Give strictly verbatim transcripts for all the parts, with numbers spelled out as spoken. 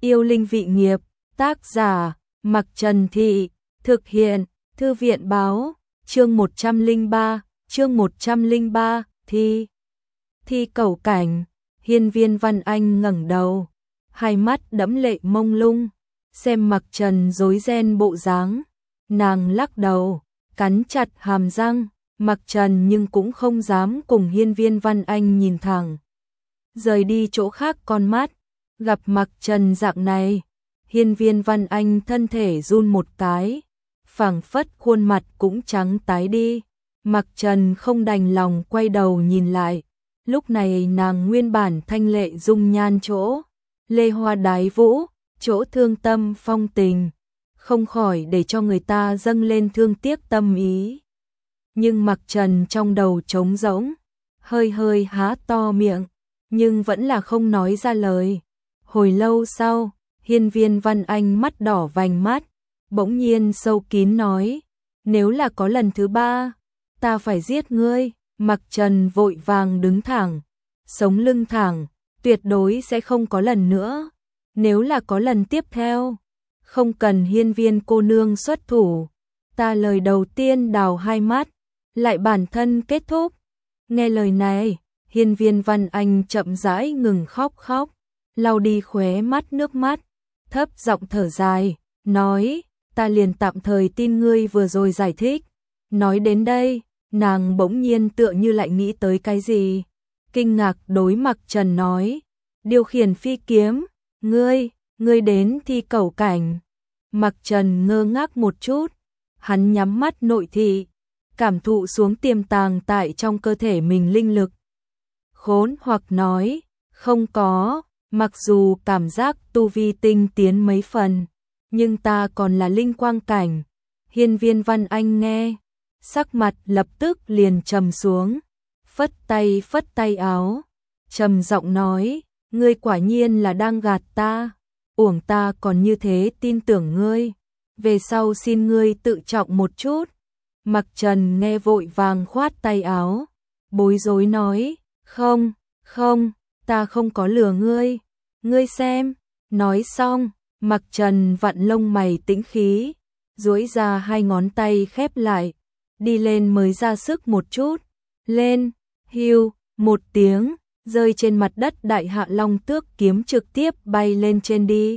Yêu linh vị nghiệp, tác giả, Mặc Trần Thị, thực hiện, Thư viện báo, chương một trăm lẻ ba, chương một trăm lẻ ba, thi. Thi cẩu cảnh, Hiên Viên Văn Anh ngẩng đầu, hai mắt đẫm lệ mông lung, xem Mặc Trần rối ren bộ dáng, nàng lắc đầu, cắn chặt hàm răng, Mặc Trần nhưng cũng không dám cùng Hiên Viên Văn Anh nhìn thẳng. Rời đi chỗ khác con mắt, gặp Mặc Trần dạng này, Hiên Viên Văn Anh thân thể run một cái, phảng phất khuôn mặt cũng trắng tái đi. Mặc Trần không đành lòng quay đầu nhìn lại, lúc này nàng nguyên bản thanh lệ dung nhan chỗ lê hoa đái vũ, chỗ thương tâm phong tình, không khỏi để cho người ta dâng lên thương tiếc tâm ý. Nhưng Mặc Trần trong đầu trống rỗng, hơi hơi há to miệng, nhưng vẫn là không nói ra lời. Hồi lâu sau, Hiên Viên Văn Anh mắt đỏ vành mắt, bỗng nhiên sâu kín nói, nếu là có lần thứ ba, ta phải giết ngươi. Mặc Trần vội vàng đứng thẳng, sống lưng thẳng, tuyệt đối sẽ không có lần nữa. Nếu là có lần tiếp theo, không cần Hiên Viên cô nương xuất thủ, ta lời đầu tiên đào hai mắt, lại bản thân kết thúc. Nghe lời này, Hiên Viên Văn Anh chậm rãi ngừng khóc khóc, lau đi khóe mắt nước mắt, thấp giọng thở dài, nói, ta liền tạm thời tin ngươi vừa rồi giải thích. Nói đến đây, nàng bỗng nhiên tựa như lại nghĩ tới cái gì, kinh ngạc đối Mặc Trần nói, điều khiển phi kiếm, ngươi, ngươi đến thi cẩu cảnh. Mặc Trần ngơ ngác một chút, hắn nhắm mắt nội thị, cảm thụ xuống tiềm tàng tại trong cơ thể mình linh lực. Khốn hoặc nói, không có, mặc dù cảm giác tu vi tinh tiến mấy phần, nhưng ta còn là linh quang cảnh. Hiên Viên Văn Anh nghe, sắc mặt lập tức liền trầm xuống, phất tay phất tay áo, trầm giọng nói, ngươi quả nhiên là đang gạt ta, uổng ta còn như thế tin tưởng ngươi, về sau xin ngươi tự trọng một chút. Mặc Trần nghe vội vàng khoát tay áo, bối rối nói, không, không, ta không có lừa ngươi, ngươi xem. Nói xong, Mặc Trần vặn lông mày tĩnh khí, duỗi ra hai ngón tay khép lại, đi lên mới ra sức một chút, lên, hưu, một tiếng, rơi trên mặt đất. Đại Hạ Long Tước kiếm trực tiếp bay lên trên đi,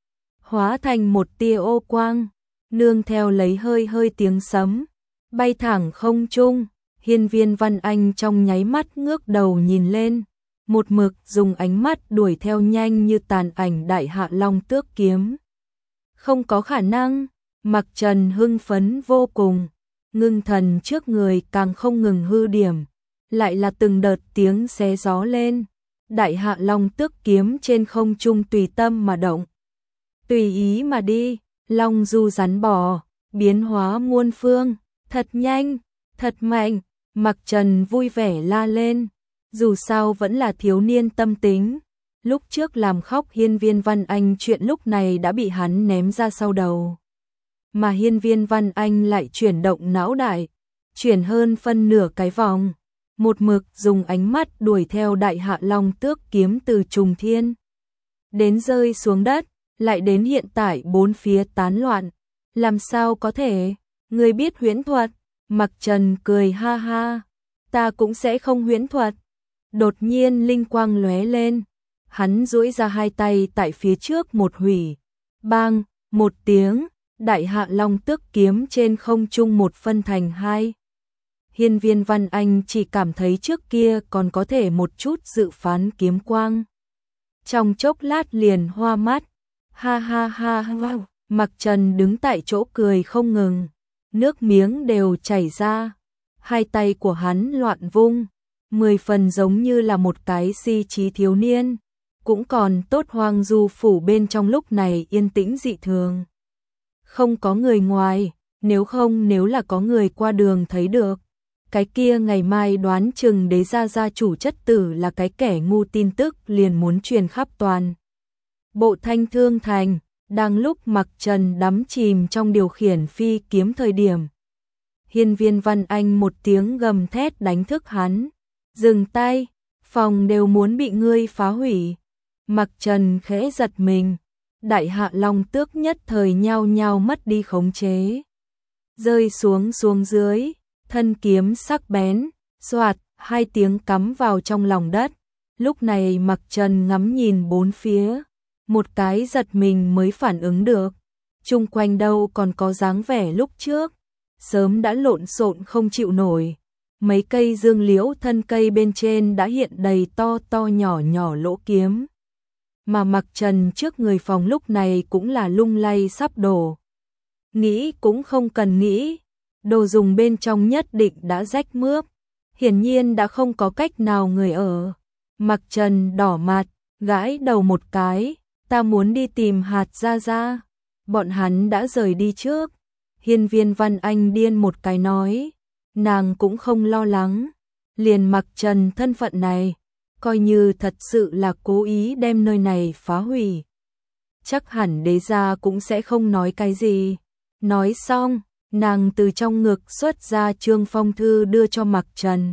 hóa thành một tia ô quang, nương theo lấy hơi hơi tiếng sấm, bay thẳng không trung. Hiên Viên Văn Anh trong nháy mắt ngước đầu nhìn lên, một mực dùng ánh mắt đuổi theo nhanh như tàn ảnh Đại Hạ Long Tước kiếm. Không có khả năng. Mặc Trần hưng phấn vô cùng, ngưng thần trước người càng không ngừng hư điểm, lại là từng đợt tiếng xé gió lên. Đại Hạ Long Tước kiếm trên không trung tùy tâm mà động, tùy ý mà đi, long du rắn bò, biến hóa muôn phương, thật nhanh, thật mạnh. Mặc Trần vui vẻ la lên, dù sao vẫn là thiếu niên tâm tính, lúc trước làm khóc Hiên Viên Văn Anh chuyện lúc này đã bị hắn ném ra sau đầu. Mà Hiên Viên Văn Anh lại chuyển động não đại, chuyển hơn phân nửa cái vòng, một mực dùng ánh mắt đuổi theo Đại Hạ Long Tước kiếm từ trùng thiên đến rơi xuống đất, lại đến hiện tại bốn phía tán loạn. Làm sao có thể, ngươi biết huyễn thuật? Mặc Trần cười ha ha, ta cũng sẽ không huyễn thuật. Đột nhiên linh quang lóe lên, hắn duỗi ra hai tay tại phía trước một hủy, bang, một tiếng, Đại Hạ Long Tước kiếm trên không trung một phân thành hai. Hiên Viên Văn Anh chỉ cảm thấy trước kia còn có thể một chút dự phán kiếm quang, trong chốc lát liền hoa mắt, ha ha ha wow. Mặc Trần đứng tại chỗ cười không ngừng, nước miếng đều chảy ra, hai tay của hắn loạn vung, mười phần giống như là một cái si trí thiếu niên. Cũng còn tốt Hoang Du phủ bên trong lúc này yên tĩnh dị thường, không có người ngoài, nếu không nếu là có người qua đường thấy được, cái kia ngày mai đoán chừng Đế gia gia chủ chất tử là cái kẻ ngu, tin tức liền muốn truyền khắp toàn bộ Thanh Thương thành. Đang lúc Mặc Trần đắm chìm trong điều khiển phi kiếm thời điểm, Hiên Viên Văn Anh một tiếng gầm thét đánh thức hắn, dừng tay, phòng đều muốn bị ngươi phá hủy. Mặc Trần khẽ giật mình, Đại Hạ Long Tước nhất thời nhao nhao mất đi khống chế. Rơi xuống xuống dưới, thân kiếm sắc bén, xoạt, hai tiếng cắm vào trong lòng đất. Lúc này Mặc Trần ngắm nhìn bốn phía, một cái giật mình mới phản ứng được. Chung quanh đâu còn có dáng vẻ lúc trước, sớm đã lộn xộn không chịu nổi. Mấy cây dương liễu thân cây bên trên đã hiện đầy to to nhỏ nhỏ lỗ kiếm. Mà Mặc Trần trước người phòng lúc này cũng là lung lay sắp đổ. Nghĩ cũng không cần nghĩ, đồ dùng bên trong nhất định đã rách mướp, hiển nhiên đã không có cách nào người ở. Mặc Trần đỏ mặt, gãi đầu một cái, ta muốn đi tìm Hạt Gia Gia. Bọn hắn đã rời đi trước. Hiên Viên Văn Anh điên một cái nói, nàng cũng không lo lắng, liền Mặc Trần thân phận này, coi như thật sự là cố ý đem nơi này phá hủy. Chắc hẳn đế gia cũng sẽ không nói cái gì. Nói xong, nàng từ trong ngực xuất ra trương phong thư đưa cho Mặc Trần.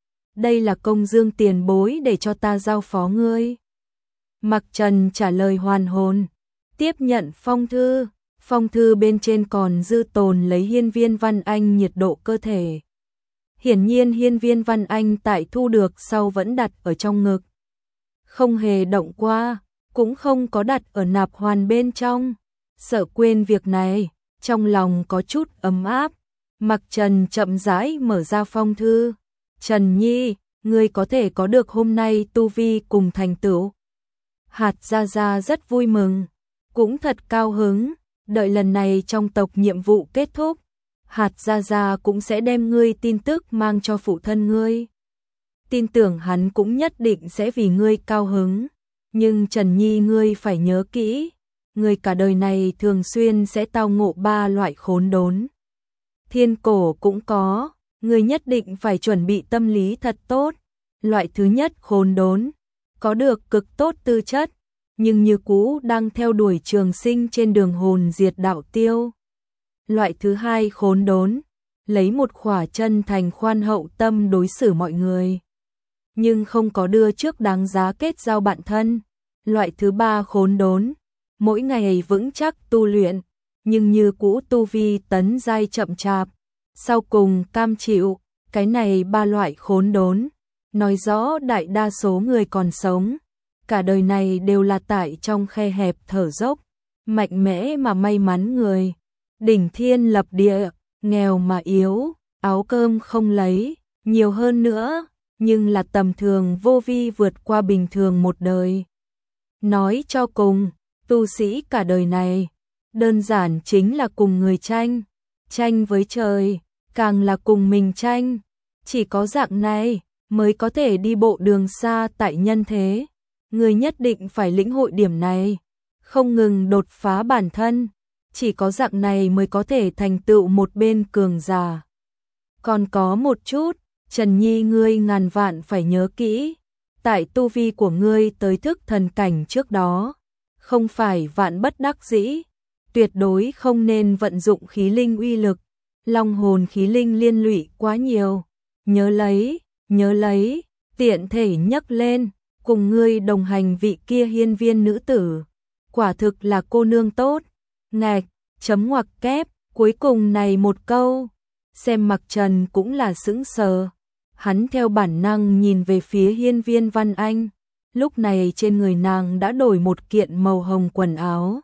Đây là công dương tiền bối để cho ta giao phó ngươi. Mặc Trần trả lời hoàn hồn, tiếp nhận phong thư. Phong thư bên trên còn dư tồn lấy Hiên Viên Văn Anh nhiệt độ cơ thể. Hiển nhiên Hiên Viên Văn Anh tại thu được sau vẫn đặt ở trong ngực. Không hề động qua, cũng không có đặt ở nạp hoàn bên trong. Sợ quên việc này, trong lòng có chút ấm áp. Mặc Trần chậm rãi mở ra phong thư. Trần Nhi, ngươi có thể có được hôm nay tu vi cùng thành tựu. Hạt Gia Gia rất vui mừng, cũng thật cao hứng. Đợi lần này trong tộc nhiệm vụ kết thúc, Hạt Gia Gia cũng sẽ đem ngươi tin tức mang cho phụ thân ngươi. Tin tưởng hắn cũng nhất định sẽ vì ngươi cao hứng. Nhưng Trần Nhi ngươi phải nhớ kỹ, ngươi cả đời này thường xuyên sẽ tao ngộ ba loại khốn đốn. Thiên cổ cũng có, ngươi nhất định phải chuẩn bị tâm lý thật tốt. Loại thứ nhất khốn đốn, có được cực tốt tư chất, nhưng như cũ đang theo đuổi trường sinh trên đường hồn diệt đạo tiêu. Loại thứ hai khốn đốn, lấy một khỏa chân thành khoan hậu tâm đối xử mọi người, nhưng không có đưa trước đáng giá kết giao bạn thân. Loại thứ ba khốn đốn, mỗi ngày vững chắc tu luyện, nhưng như cũ tu vi tấn giai chậm chạp, sau cùng cam chịu. Cái này ba loại khốn đốn, nói rõ đại đa số người còn sống, cả đời này đều là tại trong khe hẹp thở dốc, mạnh mẽ mà may mắn người. Đỉnh thiên lập địa, nghèo mà yếu, áo cơm không lấy, nhiều hơn nữa, nhưng là tầm thường vô vi vượt qua bình thường một đời. Nói cho cùng, tu sĩ cả đời này, đơn giản chính là cùng người tranh, tranh với trời, càng là cùng mình tranh. Chỉ có dạng này mới có thể đi bộ đường xa tại nhân thế. Người nhất định phải lĩnh hội điểm này, không ngừng đột phá bản thân. Chỉ có dạng này mới có thể thành tựu một bên cường giả. Còn có một chút, Trần Nhi ngươi ngàn vạn phải nhớ kỹ, tại tu vi của ngươi tới thức thần cảnh trước đó, không phải vạn bất đắc dĩ, tuyệt đối không nên vận dụng khí linh uy lực, long hồn khí linh liên lụy quá nhiều. Nhớ lấy, nhớ lấy, tiện thể nhắc lên, cùng ngươi đồng hành vị kia hiên viên nữ tử, quả thực là cô nương tốt. Ngạch, chấm ngoặc kép, cuối cùng này một câu, xem Mặc Trần cũng là sững sờ. Hắn theo bản năng nhìn về phía Hiên Viên Văn Anh, lúc này trên người nàng đã đổi một kiện màu hồng quần áo.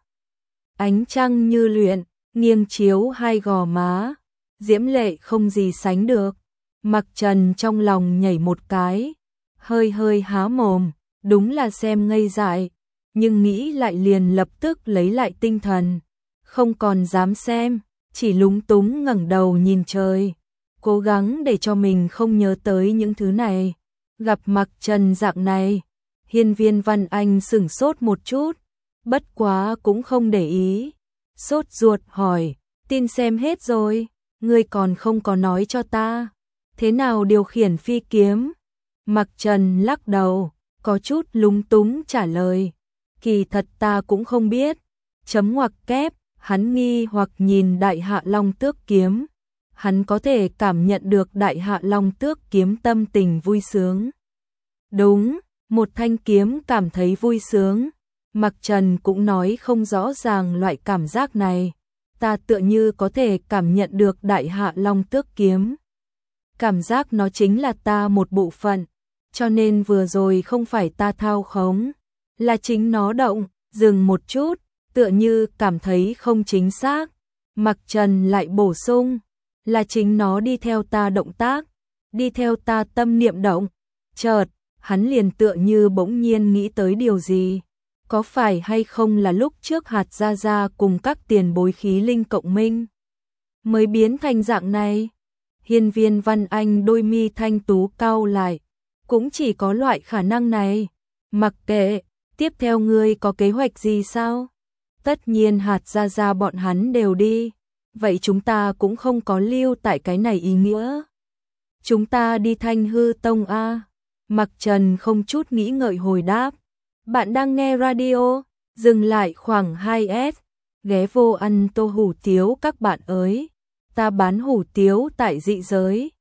Ánh trăng như luyện, nghiêng chiếu hai gò má, diễm lệ không gì sánh được. Mặc Trần trong lòng nhảy một cái, hơi hơi há mồm, đúng là xem ngây dại, nhưng nghĩ lại liền lập tức lấy lại tinh thần, không còn dám xem, chỉ lúng túng ngẩng đầu nhìn trời, cố gắng để cho mình không nhớ tới những thứ này. Gặp Mặc Trần dạng này, Hiên Viên Văn Anh sửng sốt một chút, bất quá cũng không để ý, sốt ruột hỏi, tin xem hết rồi, ngươi còn không có nói cho ta, thế nào điều khiển phi kiếm? Mặc Trần lắc đầu, có chút lúng túng trả lời, kỳ thật ta cũng không biết. Chấm ngoặc kép, hắn nghi hoặc nhìn Đại Hạ Long Tước kiếm, hắn có thể cảm nhận được Đại Hạ Long Tước kiếm tâm tình vui sướng. Đúng, một thanh kiếm cảm thấy vui sướng, Mặc Trần cũng nói không rõ ràng loại cảm giác này. Ta tựa như có thể cảm nhận được đại hạ long tước kiếm. Cảm giác nó chính là ta một bộ phận, cho nên vừa rồi không phải ta thao khống, là chính nó động. Dừng một chút, tựa như cảm thấy không chính xác. Mặc Trần lại bổ sung, là chính nó đi theo ta động tác, đi theo ta tâm niệm động. Chợt, hắn liền tựa như bỗng nhiên nghĩ tới điều gì. Có phải hay không là lúc trước hạt gia gia cùng các tiền bối khí linh cộng minh mới biến thành dạng này? Hiên Viên Văn Anh đôi mi thanh tú cau lại, cũng chỉ có loại khả năng này. Mặc kệ, tiếp theo ngươi có kế hoạch gì sao? Tất nhiên hạt gia gia bọn hắn đều đi, vậy chúng ta cũng không có lưu tại cái này ý nghĩa. Chúng ta đi Thanh Hư Tông a. Mặc Trần không chút nghĩ ngợi hồi đáp. Bạn đang nghe radio, dừng lại khoảng hai S, ghé vô ăn tô hủ tiếu các bạn ơi. Ta bán hủ tiếu tại dị giới.